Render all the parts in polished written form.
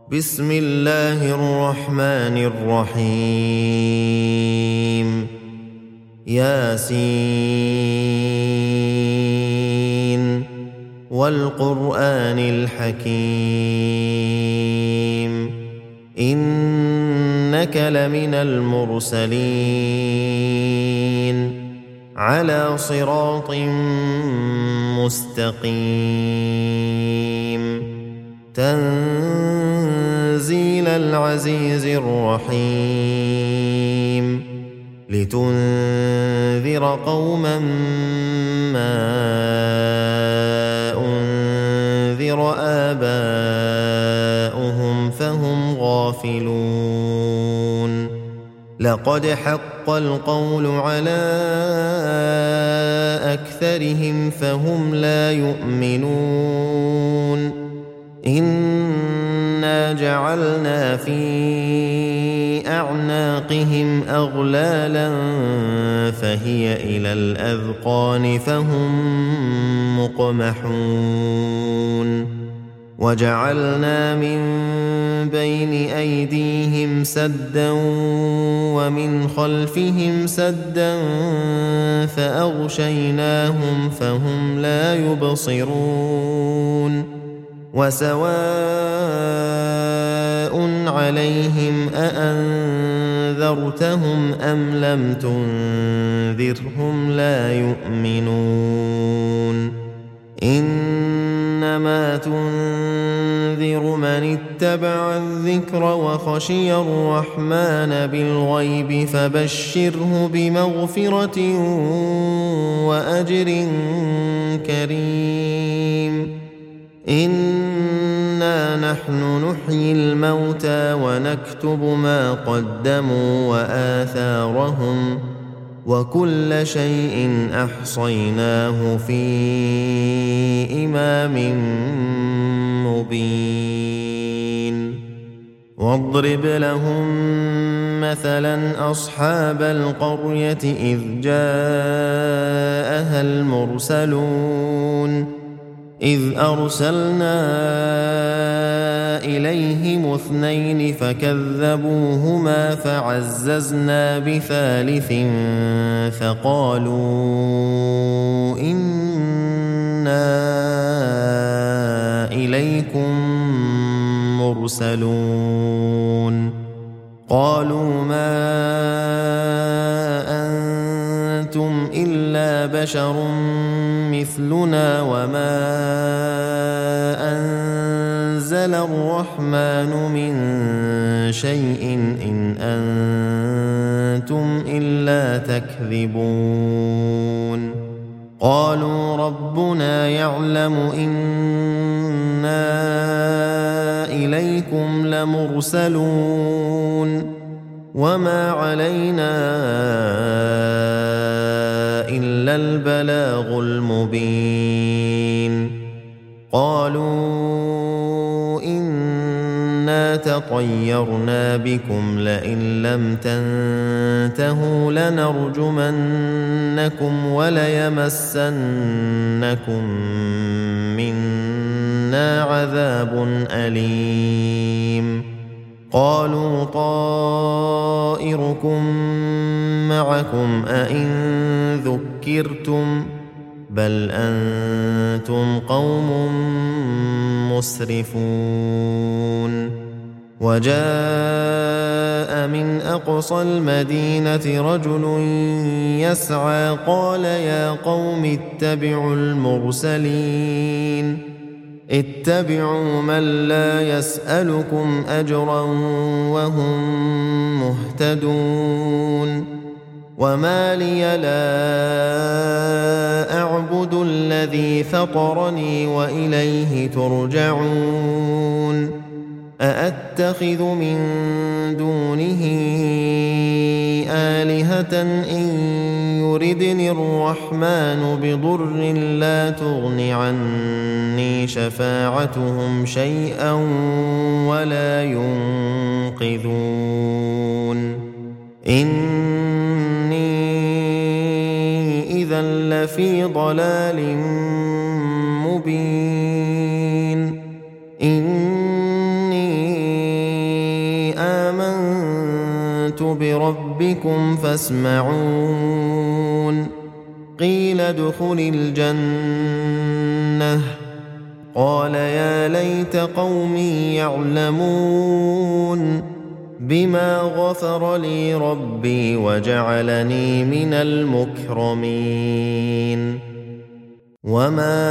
بسم الله الرحمن الرحيم ياسين والقرآن الحكيم إنك لمن المرسلين على صراط مستقيم تنزيل العزيز الرحيم لتنذر قوما ما أنذر آباؤهم فهم غافلون لقد حق القول على أكثرهم فهم لا يؤمنون إنا جعلنا في أعناقهم أغلالا فهي إلى الأذقان فهم مقمحون وجعلنا من بين أيديهم سدا ومن خلفهم سدا فأغشيناهم فهم لا يبصرون وسواء عليهم أأنذرتهم أم لم تنذرهم لا يؤمنون إنما تنذر من اتبع الذكر وخشي الرحمن بالغيب فبشره بمغفرة وأجر كريم إنا نحن نحيي الموتى ونكتب ما قدموا وآثارهم وكل شيء أحصيناه في إمام مبين واضرب لهم مثلا أصحاب القرية إذ جاءها المرسلون إذ أرسلنا إليهم 2 فكذبوهما فعززنا بثالث فقالوا إنا إليكم مرسلون قالوا ما أنتم إلا بشر مثلنا وما أنزل الرحمن من شيء إن أنتم إلا تكذبون قالوا ربنا يعلم إنا إليكم لمرسلون وما علينا إلا البلاغ المبين قالوا إنا تطيرنا بكم لئن لم تنتهوا لنرجمنكم وليمسنكم منا عذاب أليم قالوا طائركم معكم أئن ذكرتم بل أنتم قوم مسرفون وجاء من أقصى المدينة رجل يسعى قال يا قوم اتبعوا المرسلين اتبعوا من لا يسألكم أجرا وهم مهتدون وما لي لا أعبد الذي فطرني وإليه ترجعون أأتخذ من دونه آلهة إن يردني الرحمن بضر لا تغن عني شفاعتهم شيئا ولا ينقذون إني إذا لفي ضلال مبين إني آمنت بربكم فاسمعون قيل ادخل الجنة قال يا ليت قومي يعلمون بما غفر لي ربي وجعلني من المكرمين وما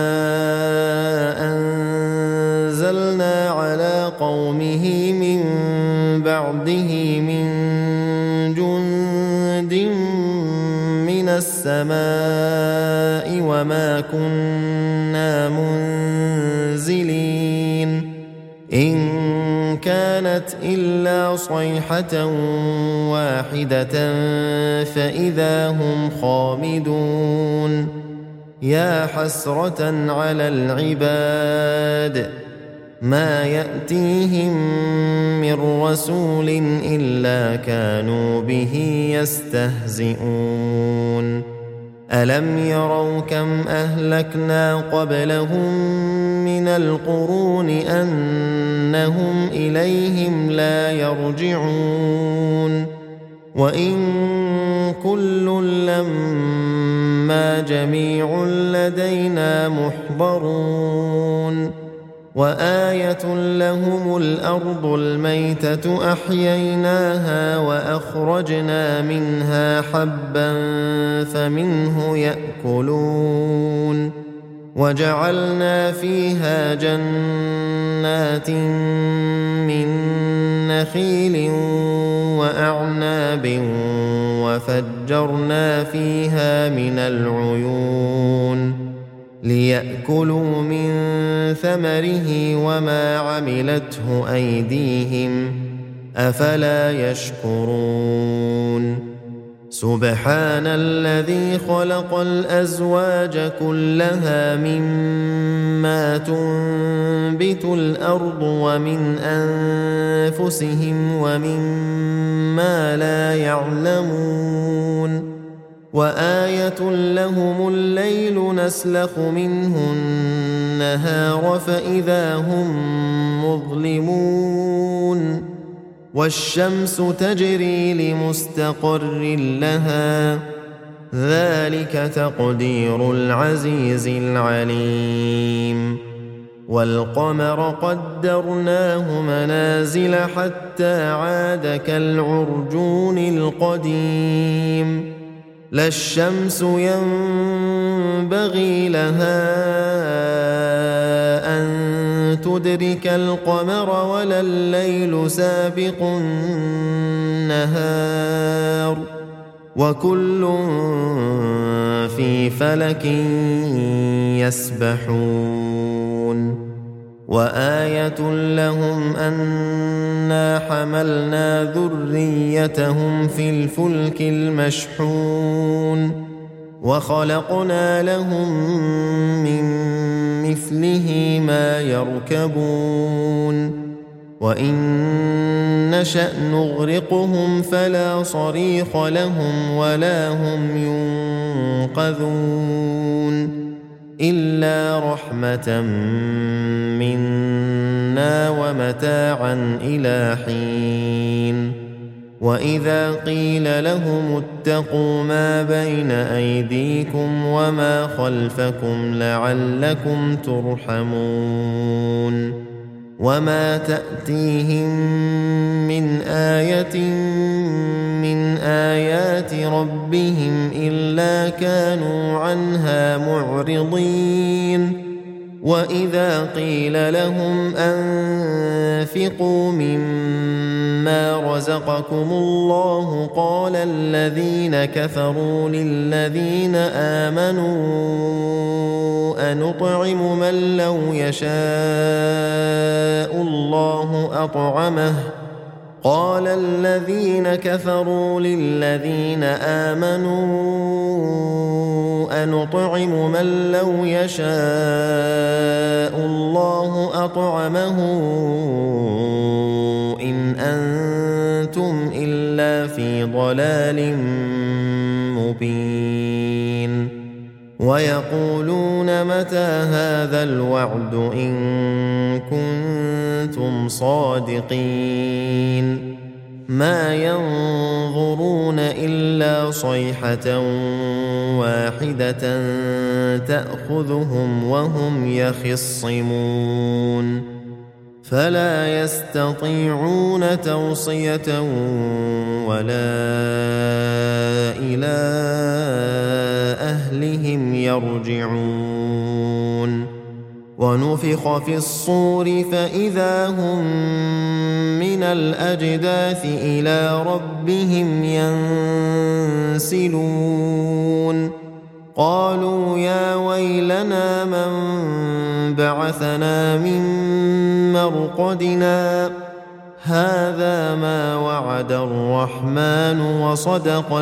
أنزلنا على قومه من بعده من جند من السماء وما كنا منزلين إن كانت إلا صيحة واحدة فإذا هم خامدون يا حسرة على العباد ما يأتيهم من رسول إلا كانوا به يستهزئون ألم يروا كم أهلكنا قبلهم من القرون أنهم إليهم لا يرجعون وإن كل لما جميع لدينا محضرون وآية لهم الأرض الميتة أحييناها وأخرجنا منها حبا فمنه يأكلون وجعلنا فيها جنات من نخيل وأعناب وفجرنا فيها من العيون ليأكلوا من ثمره وما عملته أيديهم أفلا يشكرون سبحان الذي خلق الأزواج كلها مما تنبت الأرض ومن أنفسهم ومما لا يعلمون وآية لهم الليل نسلخ منه النهار فإذا هم مظلمون والشمس تجري لمستقر لها ذلك تقدير العزيز العليم والقمر قدرناه منازل حتى عاد كالعرجون القديم لا الشمس ينبغي لها أن تدرك القمر ولا الليل سابق النهار وكل في فلك يسبحون وآية لهم أنا حملنا ذريتهم في الفلك المشحون وخلقنا لهم من مثله ما يركبون وإن نشأ نغرقهم فلا صريخ لهم ولا هم ينقذون إلا رحمة منا ومتاعا إلى حين وإذا قيل لهم اتقوا ما بين أيديكم وما خلفكم لعلكم ترحمون وما تأتيهم من آية من آيات ربهم إلا كانوا عنها معرضين وإذا قيل لهم أنفقوا مما رزقكم الله قال الذين كفروا للذين آمنوا أنطعم من لو يشاء الله أطعمه قال الذين كفروا للذين آمنوا أنطعم من لو يشاء الله أطعمه إن أنتم إلا في ضلال مبين ويقولون متى هذا الوعد إن كنتم صادقين ما ينظرون إلا صيحة واحدة تأخذهم وهم يخصمون فلا يستطيعون توصية ولا إلى أهلهم يرجعون ونفخ في الصور فإذا هم من الأجداث إلى ربهم ينسلون قالوا يا ويلنا من بعثنا من مرقدنا هذا ما وعد الرحمن وصدق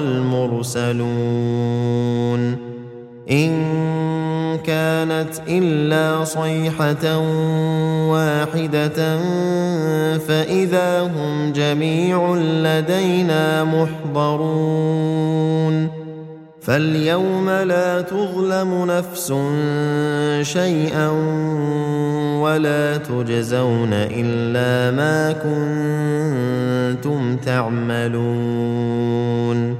المرسلون إن كانت إلا صيحة واحدة فإذا هم جميع لدينا محضرون فاليوم لا تظلم نفس شيئا ولا تجزون إلا ما كنتم تعملون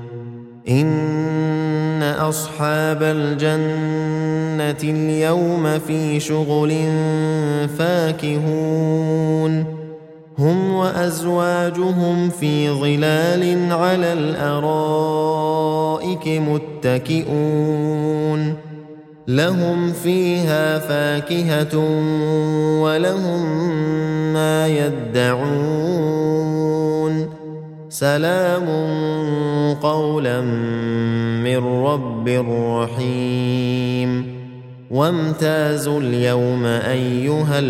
إن أصحاب الجنة اليوم في شغل فاكهون هم وأزواجهم في ظلال على الأرائك متكئون لهم فيها فاكهة ولهم ما يدعون سلام قولا من رب رحيم وامتازوا اليوم أيها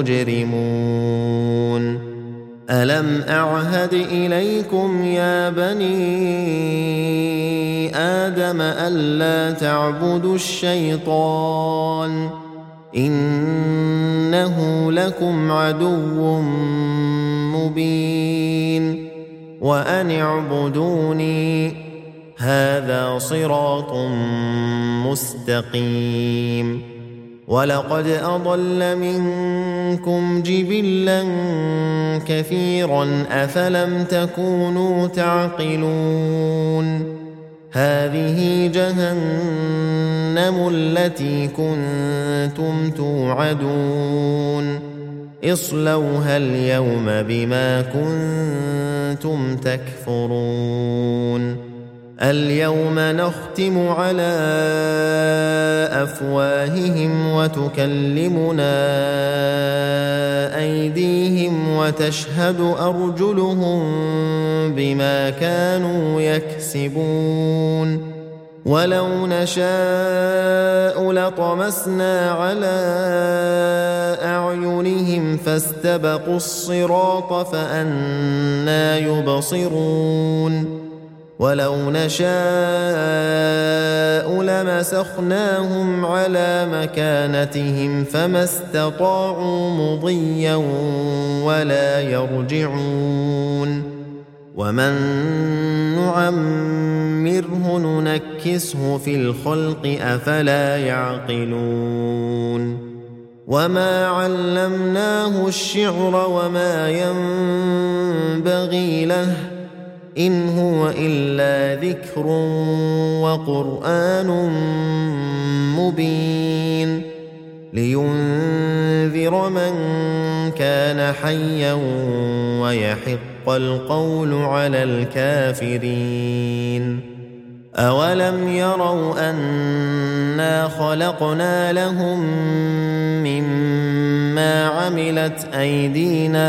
المجرمون ألم أعهد إليكم يا بني آدم ألا تعبدوا الشيطان إنه لكم عدو مبين وأن اعبدوني هذا صراط مستقيم ولقد أضل منكم جبلا كثيرا أفلم تكونوا تعقلون هذه جهنم التي كنتم توعدون اصلوها اليوم بما كنتم تكفرون اليوم نختم على أفواههم وتكلمنا أيديهم وتشهد أرجلهم بما كانوا يكسبون ولو نشاء لطمسنا على أعينهم فاستبقوا الصراط فأنى يبصرون ولو نشاء لمسخناهم على مكانتهم فما استطاعوا مضيا ولا يرجعون ومن نعمره ننكسه في الخلق أفلا يعقلون وما علمناه الشعر وما ينبغي له إن هو إلا ذكر وقرآن مبين لينذر من كان حيا ويحق القول على الكافرين أولم يروا أنا خلقنا لهم مما عملت أيدينا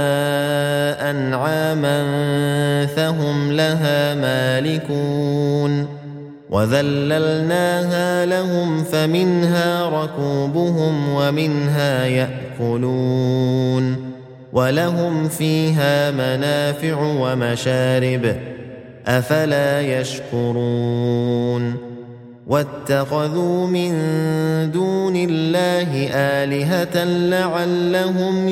أنعاما فهم لها مالكون وذللناها لهم فمنها ركوبهم ومنها يأكلون ولهم فيها منافع ومشارب أفلا يشكرون واتخذوا من دون الله آلهة لعلهم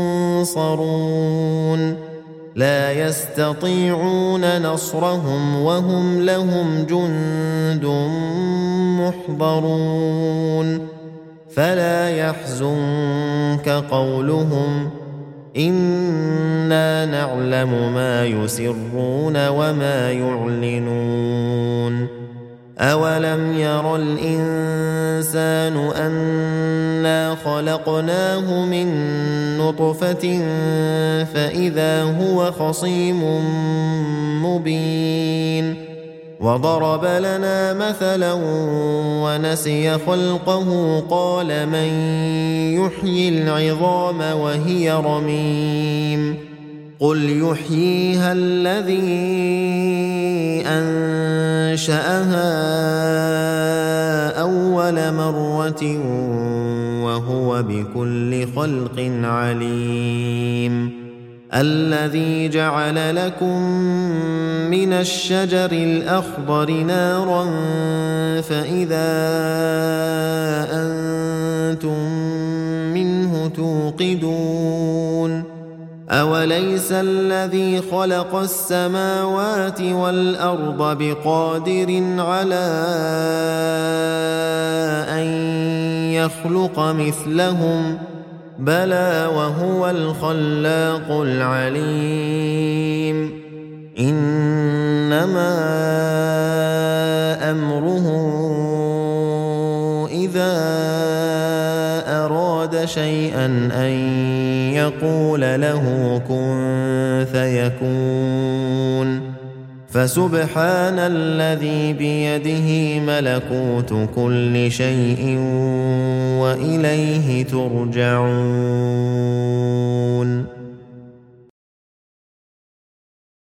ينصرون لا يستطيعون نصرهم وهم لهم جند محضرون فلا يحزنك قولهم إنا نعلم ما يسرون وما يعلنون أولم ير الإنسان أنا خلقناه من نطفة فإذا هو خصيم مبين وضرب لنا مثلا ونسي خلقه قال من يحيي العظام وهي رميم قل يحييها الذي أنشأها أول مرة وهو بكل خلق عليم الذي جعل لكم من الشجر الأخضر نارا فإذا أنتم منه توقدون أوليس الذي خلق السماوات والأرض بقادر على أن يخلق مثلهم بلى وهو الخلاق العليم إنما أمره إذا أراد شيئا أن يقول له كن فيكون فسبحان الذي بيده ملكوت كل شيء وإليه ترجعون